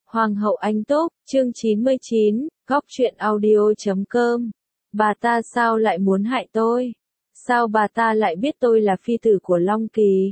Hoàng hậu Anh Túc, chương 99, góc truyện audio.com. Bà ta sao lại muốn hại tôi? Sao bà ta lại biết tôi là phi tử của Long Kỳ?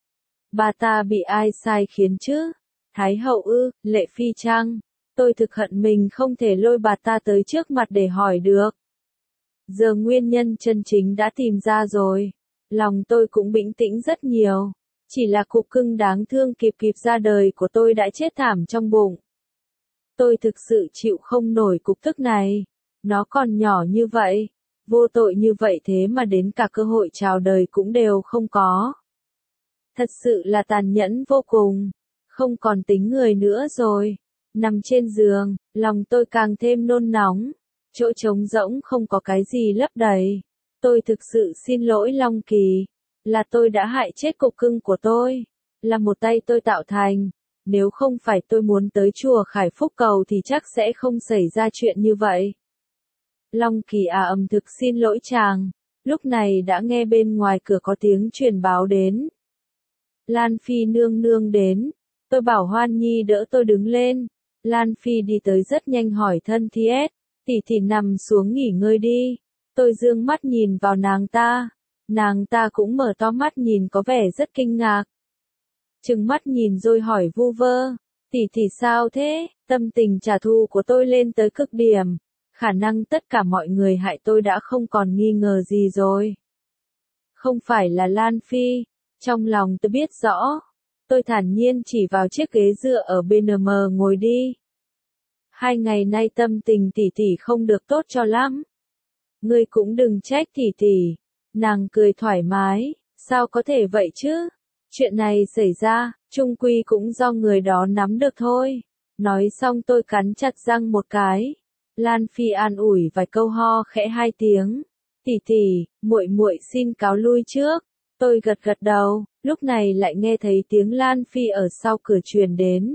Bà ta bị ai sai khiến chứ? Thái hậu ư, Lệ Phi chăng? Tôi thực hận mình không thể lôi bà ta tới trước mặt để hỏi được. Giờ nguyên nhân chân chính đã tìm ra rồi. Lòng tôi cũng bình tĩnh rất nhiều. Chỉ là cục cưng đáng thương kịp ra đời của tôi đã chết thảm trong bụng. Tôi thực sự chịu không nổi cục tức này. Nó còn nhỏ như vậy, vô tội như vậy thế mà đến cả cơ hội chào đời cũng đều không có. Thật sự là tàn nhẫn vô cùng. Không còn tính người nữa rồi. Nằm trên giường, lòng tôi càng thêm nôn nóng. Chỗ trống rỗng không có cái gì lấp đầy. Tôi thực sự xin lỗi Long Kỳ. Là tôi đã hại chết cục cưng của tôi. Là một tay tôi tạo thành. Nếu không phải tôi muốn tới chùa Khải Phúc cầu thì chắc sẽ không xảy ra chuyện như vậy. Long Kỳ thực xin lỗi chàng. Lúc này đã nghe bên ngoài cửa có tiếng truyền báo đến. Lan Phi nương nương đến. Tôi bảo Hoan Nhi đỡ tôi đứng lên. Lan Phi đi tới rất nhanh hỏi thân thiết. Tỷ nằm xuống nghỉ ngơi đi. Tôi dương mắt nhìn vào nàng ta. Nàng ta cũng mở to mắt nhìn có vẻ rất kinh ngạc. Trừng mắt nhìn rồi hỏi vu vơ. Tỷ sao thế? Tâm tình trả thù của tôi lên tới cực điểm. Khả năng tất cả mọi người hại tôi đã không còn nghi ngờ gì rồi. Không phải là Lan Phi. Trong lòng tôi biết rõ. Tôi thản nhiên chỉ vào chiếc ghế dựa ở BNM ngồi đi. 2 ngày nay tâm tình tỷ không được tốt cho lắm. Ngươi cũng đừng trách tỷ. Nàng cười thoải mái. Sao có thể vậy chứ? Chuyện này xảy ra, chung quy cũng do người đó nắm được thôi. Nói xong tôi cắn chặt răng một cái. Lan Phi an ủi vài câu ho khẽ 2 tiếng. Tỷ, muội xin cáo lui trước. Tôi gật đầu, lúc này lại nghe thấy tiếng Lan Phi ở sau cửa truyền đến.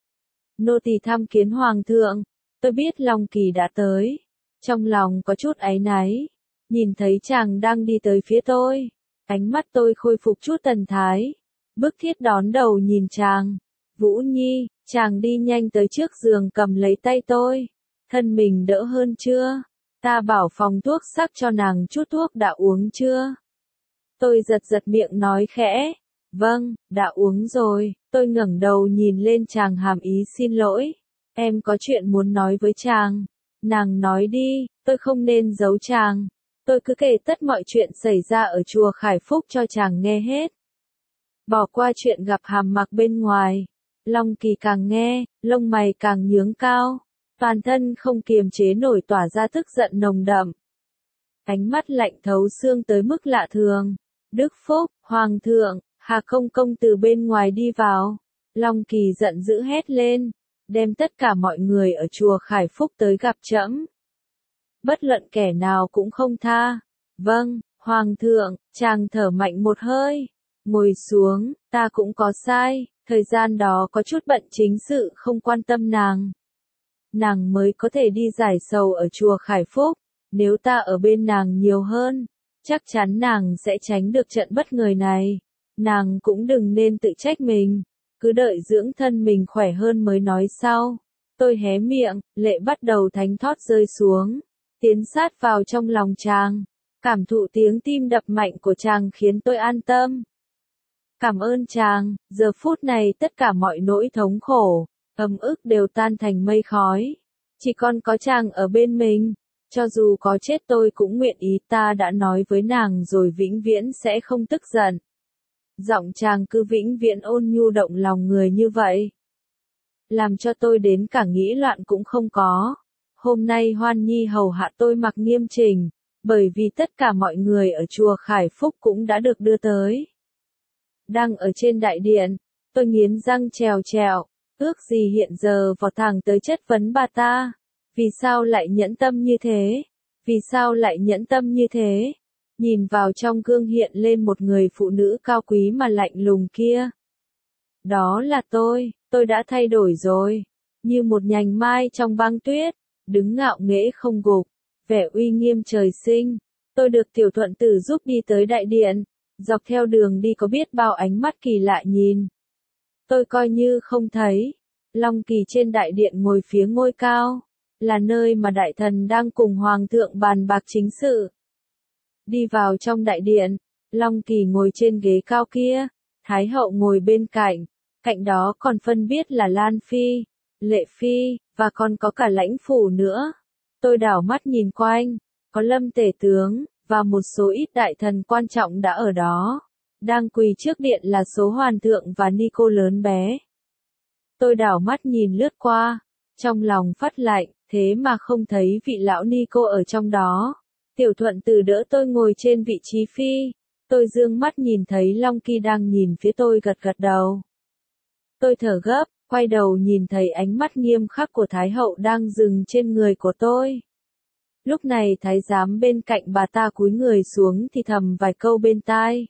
Nô tỳ thăm kiến hoàng thượng. Tôi biết Long Kỳ đã tới. Trong lòng có chút áy náy. Nhìn thấy chàng đang đi tới phía tôi. Ánh mắt tôi khôi phục chút thần thái. Bức thiết đón đầu nhìn chàng. Vũ Nhi, chàng đi nhanh tới trước giường cầm lấy tay tôi. Thân mình đỡ hơn chưa? Ta bảo phòng thuốc sắc cho nàng chút thuốc đã uống chưa? Tôi giật miệng nói khẽ. Vâng, đã uống rồi. Tôi ngẩng đầu nhìn lên chàng hàm ý xin lỗi. Em có chuyện muốn nói với chàng. Nàng nói đi, tôi không nên giấu chàng. Tôi cứ kể tất mọi chuyện xảy ra ở chùa Khải Phúc cho chàng nghe hết. Bỏ qua chuyện gặp Hàm Mặc bên ngoài. Long Kỳ càng nghe, lông mày càng nhướng cao. Toàn thân không kiềm chế nổi tỏa ra tức giận nồng đậm. Ánh mắt lạnh thấu xương tới mức lạ thường. Đức Phúc, Hoàng thượng, Hà Công công từ bên ngoài đi vào. Long Kỳ giận dữ hét lên. Đem tất cả mọi người ở chùa Khải Phúc tới gặp trẫm. Bất luận kẻ nào cũng không tha. Vâng, Hoàng thượng, chàng thở mạnh một hơi. Ngồi xuống, ta cũng có sai, thời gian đó có chút bận chính sự không quan tâm nàng. Nàng mới có thể đi giải sầu ở chùa Khải Phúc. Nếu ta ở bên nàng nhiều hơn, chắc chắn nàng sẽ tránh được trận bất ngờ này. Nàng cũng đừng nên tự trách mình. Cứ đợi dưỡng thân mình khỏe hơn mới nói sau. Tôi hé miệng, lệ bắt đầu thánh thót rơi xuống. Tiến sát vào trong lòng chàng. Cảm thụ tiếng tim đập mạnh của chàng khiến tôi an tâm. Cảm ơn chàng, giờ phút này tất cả mọi nỗi thống khổ, ấm ức đều tan thành mây khói. Chỉ còn có chàng ở bên mình. Cho dù có chết tôi cũng nguyện ý, ta đã nói với nàng rồi vĩnh viễn sẽ không tức giận. Giọng chàng cứ vĩnh viễn ôn nhu động lòng người như vậy. Làm cho tôi đến cả nghĩ loạn cũng không có. Hôm nay Hoan Nhi hầu hạ tôi mặc nghiêm chỉnh, bởi vì tất cả mọi người ở chùa Khải Phúc cũng đã được đưa tới. Đang ở trên đại điện, tôi nghiến răng trèo, ước gì hiện giờ vọt thẳng tới chất vấn bà ta. Vì sao lại nhẫn tâm như thế? Vì sao lại nhẫn tâm như thế? Nhìn vào trong gương hiện lên một người phụ nữ cao quý mà lạnh lùng kia. Đó là tôi đã thay đổi rồi. Như một nhành mai trong băng tuyết, đứng ngạo nghễ không gục, vẻ uy nghiêm trời sinh. Tôi được Tiểu Thuận Tử giúp đi tới đại điện. Dọc theo đường đi có biết bao ánh mắt kỳ lạ nhìn. Tôi coi như không thấy. Long Kỳ trên đại điện ngồi phía ngôi cao, là nơi mà đại thần đang cùng hoàng thượng bàn bạc chính sự. Đi vào trong đại điện, Long Kỳ ngồi trên ghế cao kia, Thái hậu ngồi bên cạnh, cạnh đó còn phân biết là Lan Phi, Lệ Phi, và còn có cả lãnh phủ nữa. Tôi đảo mắt nhìn quanh, có Lâm tể tướng, và một số ít đại thần quan trọng đã ở đó. Đang quỳ trước điện là số hoàng thượng và Nico lớn bé. Tôi đảo mắt nhìn lướt qua, trong lòng phát lạnh, thế mà không thấy vị lão Nico ở trong đó. Tiểu Thuận Từ đỡ tôi ngồi trên vị trí phi. Tôi dương mắt nhìn thấy Long Kỳ đang nhìn phía tôi gật gật đầu. Tôi thở gấp, quay đầu nhìn thấy ánh mắt nghiêm khắc của Thái hậu đang dừng trên người của tôi. Lúc này thái giám bên cạnh bà ta cúi người xuống thì thầm vài câu bên tai.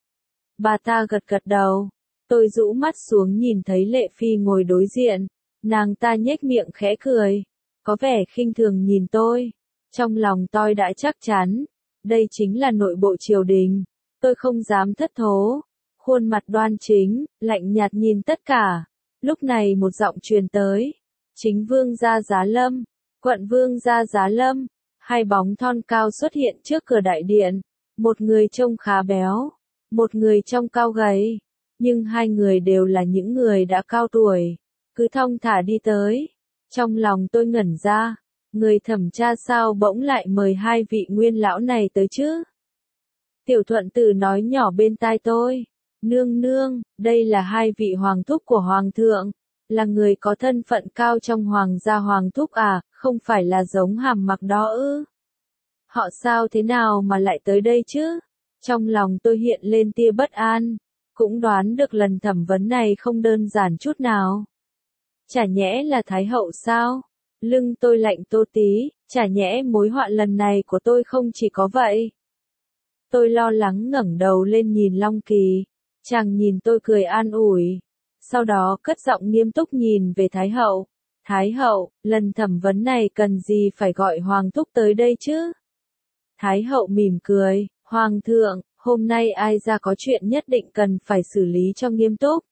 Bà ta gật gật đầu. Tôi rũ mắt xuống nhìn thấy Lệ Phi ngồi đối diện. Nàng ta nhếch miệng khẽ cười, có vẻ khinh thường nhìn tôi. Trong lòng tôi đã chắc chắn, đây chính là nội bộ triều đình. Tôi không dám thất thố. Khuôn mặt đoan chính, lạnh nhạt nhìn tất cả. Lúc này một giọng truyền tới. Chính vương gia Giá Lâm, quận vương gia Giá Lâm. Hai bóng thon cao xuất hiện trước cửa đại điện. Một người trông khá béo, một người trông cao gầy. Nhưng hai người đều là những người đã cao tuổi. Cứ thong thả đi tới. Trong lòng tôi ngẩn ra. Người thẩm tra sao bỗng lại mời hai vị nguyên lão này tới chứ? Tiểu Thuận Từ nói nhỏ bên tai tôi. Nương nương, đây là hai vị hoàng thúc của hoàng thượng. Là người có thân phận cao trong hoàng gia hoàng thúc à, không phải là giống Hàm Mặc đó ư? Họ sao thế nào mà lại tới đây chứ? Trong lòng tôi hiện lên tia bất an. Cũng đoán được lần thẩm vấn này không đơn giản chút nào. Chả nhẽ là Thái hậu sao? Lưng tôi lạnh tô tí, chả nhẽ mối họa lần này của tôi không chỉ có vậy. Tôi lo lắng ngẩng đầu lên nhìn Long Kỳ. Chàng nhìn tôi cười an ủi. Sau đó cất giọng nghiêm túc nhìn về Thái hậu. Thái hậu, lần thẩm vấn này cần gì phải gọi hoàng thúc tới đây chứ? Thái hậu mỉm cười, hoàng thượng, hôm nay ai ra có chuyện nhất định cần phải xử lý cho nghiêm túc.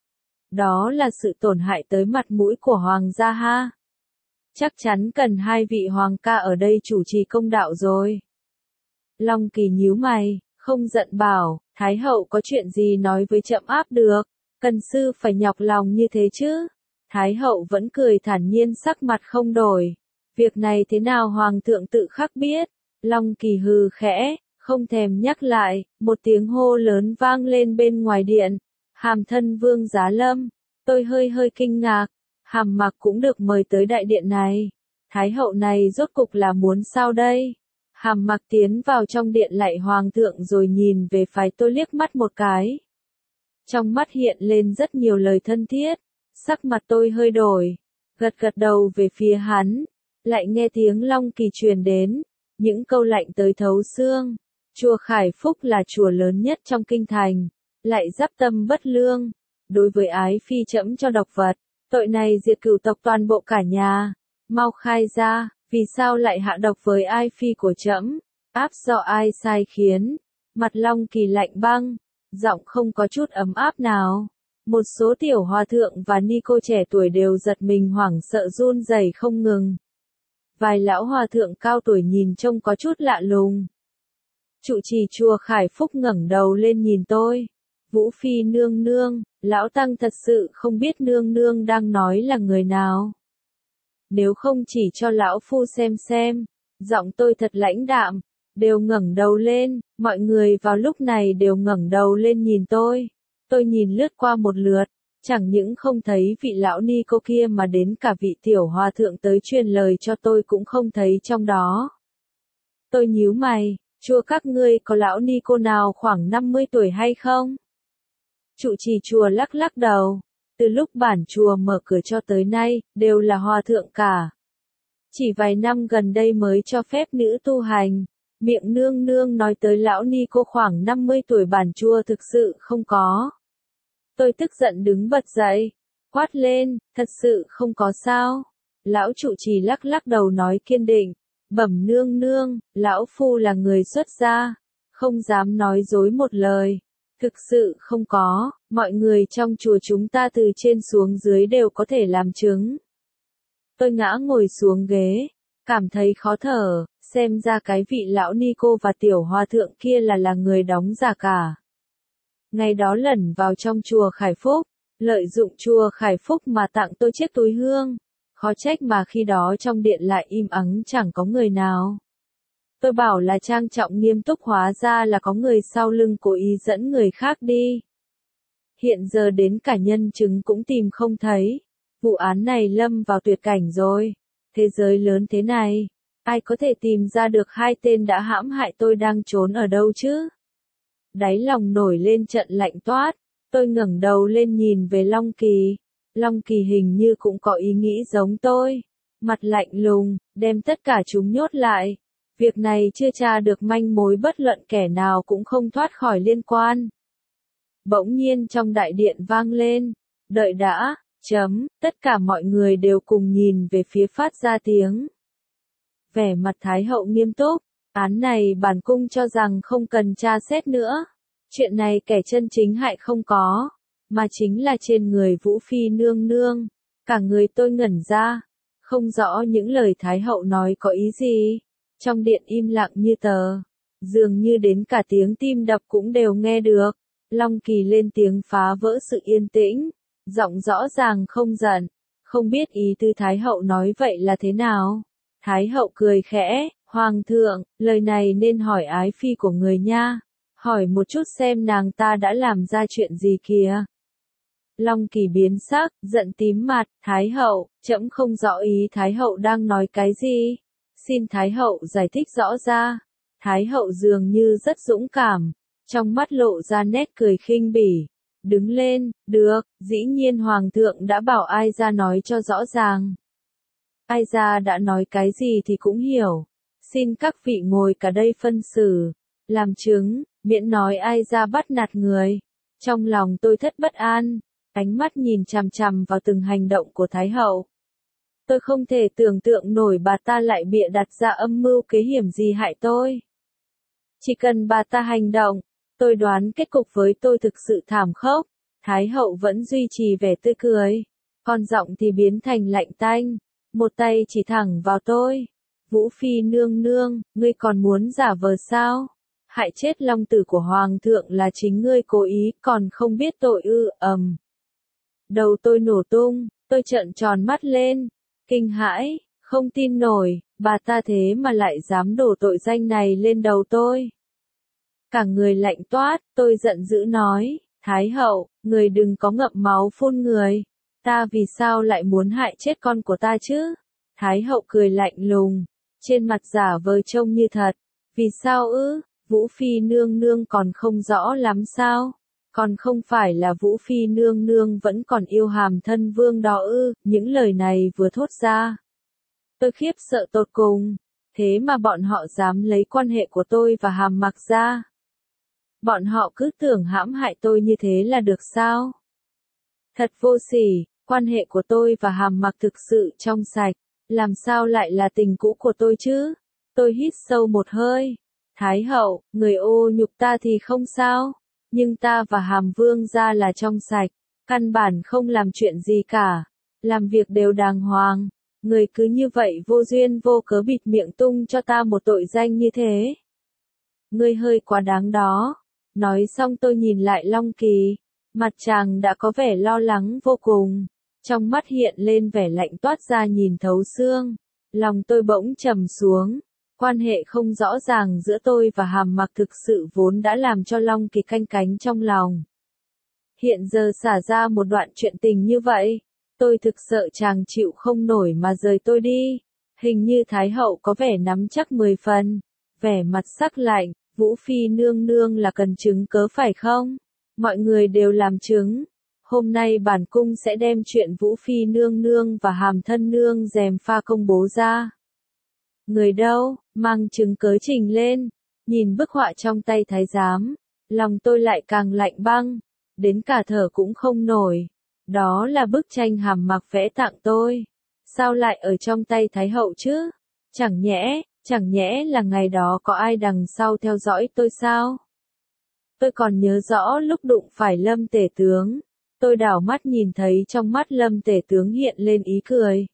Đó là sự tổn hại tới mặt mũi của hoàng gia ha. Chắc chắn cần hai vị hoàng ca ở đây chủ trì công đạo rồi. Long Kỳ nhíu mày, không giận bảo, Thái hậu có chuyện gì nói với chậm áp được, cần sư phải nhọc lòng như thế chứ. Thái hậu vẫn cười thản nhiên sắc mặt không đổi. Việc này thế nào hoàng thượng tự khắc biết. Long Kỳ hừ khẽ, không thèm nhắc lại, một tiếng hô lớn vang lên bên ngoài điện. Hàm thân vương Giá Lâm. Tôi hơi kinh ngạc. Hàm Mặc cũng được mời tới đại điện này. Thái hậu này rốt cục là muốn sao đây? Hàm Mặc tiến vào trong điện lạy hoàng thượng rồi nhìn về phái tôi liếc mắt một cái. Trong mắt hiện lên rất nhiều lời thân thiết. Sắc mặt tôi hơi đổi. Gật gật đầu về phía hắn. Lại nghe tiếng Long Kỳ truyền đến. Những câu lạnh tới thấu xương. Chùa Khải Phúc là chùa lớn nhất trong kinh thành. Lại giáp tâm bất lương. Đối với ái phi trẫm cho độc vật. Tội này diệt cửu tộc toàn bộ cả nhà. Mau khai ra, vì sao lại hạ độc với ai phi của trẫm? Áp do ai sai khiến? Mặt Long Kỳ lạnh băng, giọng không có chút ấm áp nào. Một số tiểu hòa thượng và ni cô trẻ tuổi đều giật mình hoảng sợ run rẩy không ngừng. Vài lão hòa thượng cao tuổi nhìn trông có chút lạ lùng. Trụ trì chùa Khải Phúc ngẩng đầu lên nhìn tôi. Vũ Phi nương nương, lão tăng thật sự không biết nương nương đang nói là người nào. Nếu không chỉ cho lão phu xem, giọng tôi thật lãnh đạm, đều ngẩng đầu lên, mọi người vào lúc này đều ngẩng đầu lên nhìn tôi. Tôi nhìn lướt qua một lượt, chẳng những không thấy vị lão ni cô kia mà đến cả vị tiểu hòa thượng tới truyền lời cho tôi cũng không thấy trong đó. Tôi nhíu mày, chùa các ngươi có lão ni cô nào khoảng 50 tuổi hay không? Trụ trì chùa lắc lắc đầu. Từ lúc bản chùa mở cửa cho tới nay, đều là hòa thượng cả. Chỉ vài năm gần đây mới cho phép nữ tu hành. Miệng nương nương nói tới lão ni cô khoảng 50 tuổi bản chùa thực sự không có. Tôi tức giận đứng bật dậy. Quát lên, thật sự không có sao. Lão trụ trì lắc lắc đầu nói kiên định. Bẩm nương nương, lão phu là người xuất gia. Không dám nói dối một lời. Thực sự không có, Mọi người trong chùa chúng ta từ trên xuống dưới đều có thể làm chứng. Tôi ngã ngồi xuống ghế, cảm thấy khó thở, xem ra cái vị lão ni cô và tiểu hòa thượng kia là người đóng giả cả. Ngày đó lẩn vào trong chùa Khải Phúc, lợi dụng chùa Khải Phúc mà tặng tôi chiếc túi hương. Khó trách mà khi đó trong điện lại im ắng chẳng có người nào. Tôi bảo là trang trọng nghiêm túc, hóa ra là có người sau lưng cố ý dẫn người khác đi. Hiện giờ đến cả nhân chứng cũng tìm không thấy. Vụ án này lâm vào tuyệt cảnh rồi. Thế giới lớn thế này, ai có thể tìm ra được hai tên đã hãm hại tôi đang trốn ở đâu chứ? Đáy lòng nổi lên trận lạnh toát. Tôi ngẩng đầu lên nhìn về Long Kỳ. Long Kỳ hình như cũng có ý nghĩ giống tôi. Mặt lạnh lùng, đem tất cả chúng nhốt lại. Việc này chưa tra được manh mối, bất luận kẻ nào cũng không thoát khỏi liên quan. Bỗng nhiên trong đại điện vang lên. Đợi đã, tất cả mọi người đều cùng nhìn về phía phát ra tiếng. Vẻ mặt Thái hậu nghiêm túc. Án này bản cung cho rằng không cần tra xét nữa. Chuyện này kẻ chân chính hại không có, mà chính là trên người Vũ Phi nương nương. Cả người tôi ngẩn ra, không rõ những lời Thái hậu nói có ý gì. Trong điện im lặng như tờ, dường như đến cả tiếng tim đập cũng đều nghe được. Long Kỳ lên tiếng phá vỡ sự yên tĩnh, giọng rõ ràng không giận. Không biết ý tư Thái hậu nói vậy là thế nào? Thái hậu cười khẽ, Hoàng thượng, lời này nên hỏi ái phi của người nha. Hỏi một chút xem nàng ta đã làm ra chuyện gì kìa. Long Kỳ biến sắc, giận tím mặt, Thái hậu, trẫm không rõ ý Thái hậu đang nói cái gì. Xin Thái hậu giải thích rõ ra. Thái hậu dường như rất dũng cảm, trong mắt lộ ra nét cười khinh bỉ. Đứng lên, được, dĩ nhiên Hoàng thượng đã bảo ai ra nói cho rõ ràng. Ai ra đã nói cái gì thì cũng hiểu. Xin các vị ngồi cả đây phân xử, làm chứng, miễn nói ai ra bắt nạt người. Trong lòng tôi thất bất an, ánh mắt nhìn chằm chằm vào từng hành động của Thái hậu. Tôi không thể tưởng tượng nổi bà ta lại bịa đặt ra âm mưu kế hiểm gì hại tôi. Chỉ cần bà ta hành động, tôi đoán kết cục với tôi thực sự thảm khốc. Thái hậu vẫn duy trì vẻ tươi cười, còn giọng thì biến thành lạnh tanh, một tay chỉ thẳng vào tôi. Vũ Phi nương nương, ngươi còn muốn giả vờ sao? Hại chết long tử của Hoàng thượng là chính ngươi cố ý, còn không biết tội ư? Đầu tôi nổ tung, tôi trợn tròn mắt lên, kinh hãi, không tin nổi, bà ta thế mà lại dám đổ tội danh này lên đầu tôi. Cả người lạnh toát, tôi giận dữ nói, Thái hậu, người đừng có ngậm máu phun người, ta vì sao lại muốn hại chết con của ta chứ? Thái hậu cười lạnh lùng, trên mặt giả vờ trông như thật, vì sao ư? Vũ Phi nương nương còn không rõ lắm sao? Còn không phải là Vũ Phi nương nương vẫn còn yêu Hàm Thân Vương đó ư? Những lời này vừa thốt ra, tôi khiếp sợ tột cùng, thế mà bọn họ dám lấy quan hệ của tôi và Hàm Mặc ra. Bọn họ cứ tưởng hãm hại tôi như thế là được sao? Thật vô sỉ, quan hệ của tôi và Hàm Mặc thực sự trong sạch, làm sao lại là tình cũ của tôi chứ? Tôi hít sâu một hơi. Thái hậu, người ô nhục ta thì không sao, nhưng ta và Hàm Vương gia là trong sạch, căn bản không làm chuyện gì cả, làm việc đều đàng hoàng. Người cứ như vậy vô duyên vô cớ bịt miệng tung cho ta một tội danh như thế. Ngươi hơi quá đáng đó. Nói xong tôi nhìn lại Long Kỳ, mặt chàng đã có vẻ lo lắng vô cùng, trong mắt hiện lên vẻ lạnh toát ra nhìn thấu xương. Lòng tôi bỗng trầm xuống, quan hệ không rõ ràng giữa tôi và Hàm Mặc thực sự vốn đã làm cho Long Kỳ canh cánh trong lòng. Hiện giờ xả ra một đoạn chuyện tình như vậy, tôi thực sợ chàng chịu không nổi mà rời tôi đi. Hình như Thái hậu có vẻ nắm chắc 10 phần, vẻ mặt sắc lạnh, Vũ Phi nương nương là cần chứng cớ phải không? Mọi người đều làm chứng. Hôm nay bản cung sẽ đem chuyện Vũ Phi nương nương và Hàm Thân nương gièm pha công bố ra. Người đâu, mang chứng cớ trình lên. Nhìn bức họa trong tay thái giám, lòng tôi lại càng lạnh băng, đến cả thở cũng không nổi. Đó là bức tranh Hàm Mặc vẽ tặng tôi. Sao lại ở trong tay Thái hậu chứ? Chẳng nhẽ là ngày đó có ai đằng sau theo dõi tôi sao? Tôi còn nhớ rõ lúc đụng phải Lâm Tể Tướng. Tôi đảo mắt nhìn thấy trong mắt Lâm Tể Tướng hiện lên ý cười.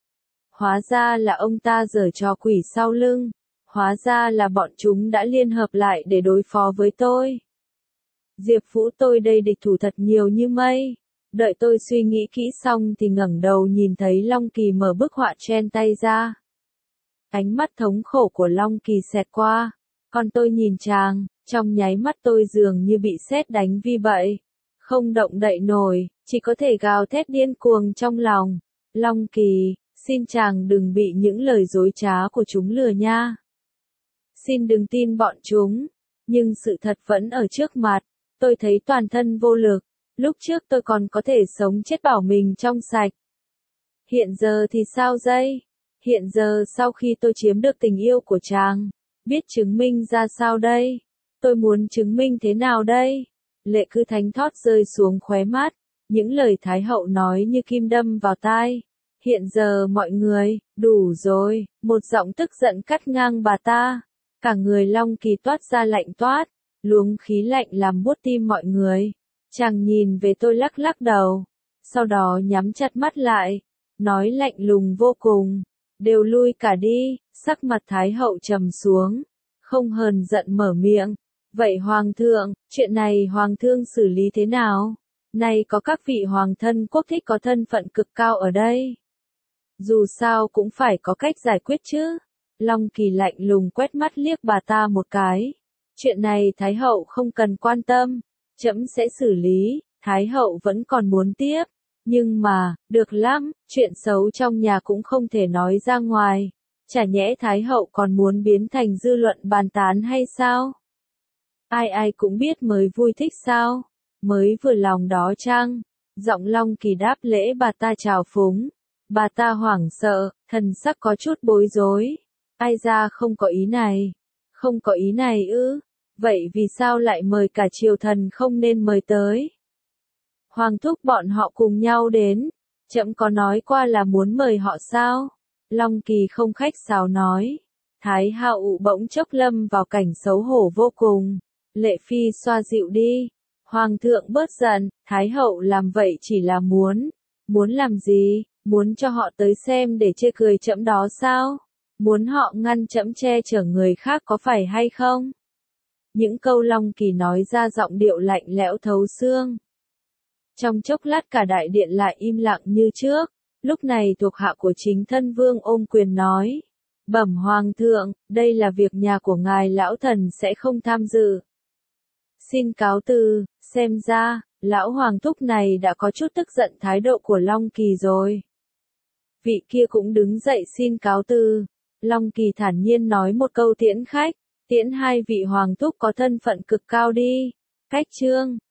Hóa ra là ông ta giở trò quỷ sau lưng. Hóa ra là bọn chúng đã liên hợp lại để đối phó với tôi. Diệp Vũ, tôi đây địch thủ thật nhiều như mây. Đợi tôi suy nghĩ kỹ xong thì ngẩng đầu nhìn thấy Long Kỳ mở bức họa trên tay ra. Ánh mắt thống khổ của Long Kỳ xẹt qua. Còn tôi nhìn chàng, trong nháy mắt tôi dường như bị sét đánh vì vậy. Không động đậy nổi, chỉ có thể gào thét điên cuồng trong lòng. Long Kỳ, xin chàng đừng bị những lời dối trá của chúng lừa nha. Xin đừng tin bọn chúng. Nhưng sự thật vẫn ở trước mặt. Tôi thấy toàn thân vô lực. Lúc trước tôi còn có thể sống chết bảo mình trong sạch. Hiện giờ thì sao đây? Hiện giờ sau khi tôi chiếm được tình yêu của chàng, biết chứng minh ra sao đây? Tôi muốn chứng minh thế nào đây? Lệ cứ thánh thót rơi xuống khóe mắt. Những lời Thái hậu nói như kim đâm vào tai. Hiện giờ mọi người, đủ rồi. Một giọng tức giận cắt ngang bà ta. Cả người Long Kỳ toát ra lạnh toát. Luồng khí lạnh làm buốt tim mọi người. Chàng nhìn về tôi lắc lắc đầu. Sau đó nhắm chặt mắt lại. Nói lạnh lùng vô cùng. Đều lui cả đi. Sắc mặt Thái hậu trầm xuống. Không hờn giận mở miệng. Vậy Hoàng thượng, chuyện này Hoàng thương xử lý thế nào? Nay có các vị Hoàng thân quốc thích có thân phận cực cao ở đây. Dù sao cũng phải có cách giải quyết chứ. Long Kỳ lạnh lùng quét mắt liếc bà ta một cái. Chuyện này Thái hậu không cần quan tâm. Trẫm sẽ xử lý. Thái hậu vẫn còn muốn tiếp. Nhưng mà, được lắm, chuyện xấu trong nhà cũng không thể nói ra ngoài. Chả nhẽ Thái hậu còn muốn biến thành dư luận bàn tán hay sao? Ai ai cũng biết mới vui thích sao? Mới vừa lòng đó chăng? Giọng Long Kỳ đáp lễ bà ta trào phúng. Bà ta hoảng sợ, thần sắc có chút bối rối. Ai ra không có ý này? Không có ý này ư? Vậy vì sao lại mời cả triều thần không nên mời tới? Hoàng thúc bọn họ cùng nhau đến. Trẫm có nói qua là muốn mời họ sao? Long Kỳ không khách sáo nói. Thái hậu bỗng chốc lâm vào cảnh xấu hổ vô cùng. Lệ phi xoa dịu đi. Hoàng thượng bớt giận. Thái hậu làm vậy chỉ là muốn. Muốn làm gì? Muốn cho họ tới xem để chê cười trẫm đó sao? Muốn họ ngăn trẫm che chở người khác có phải hay không? Những câu Long Kỳ nói ra giọng điệu lạnh lẽo thấu xương. Trong chốc lát cả đại điện lại im lặng như trước. Lúc này thuộc hạ của chính thân vương ôm quyền nói. Bẩm Hoàng thượng, đây là việc nhà của ngài, lão thần sẽ không tham dự. Xin cáo từ, xem ra, lão hoàng thúc này đã có chút tức giận thái độ của Long Kỳ rồi. Vị kia cũng đứng dậy xin cáo từ. Long Kỳ thản nhiên nói một câu tiễn khách. Tiễn hai vị hoàng thúc có thân phận cực cao đi. Cách chương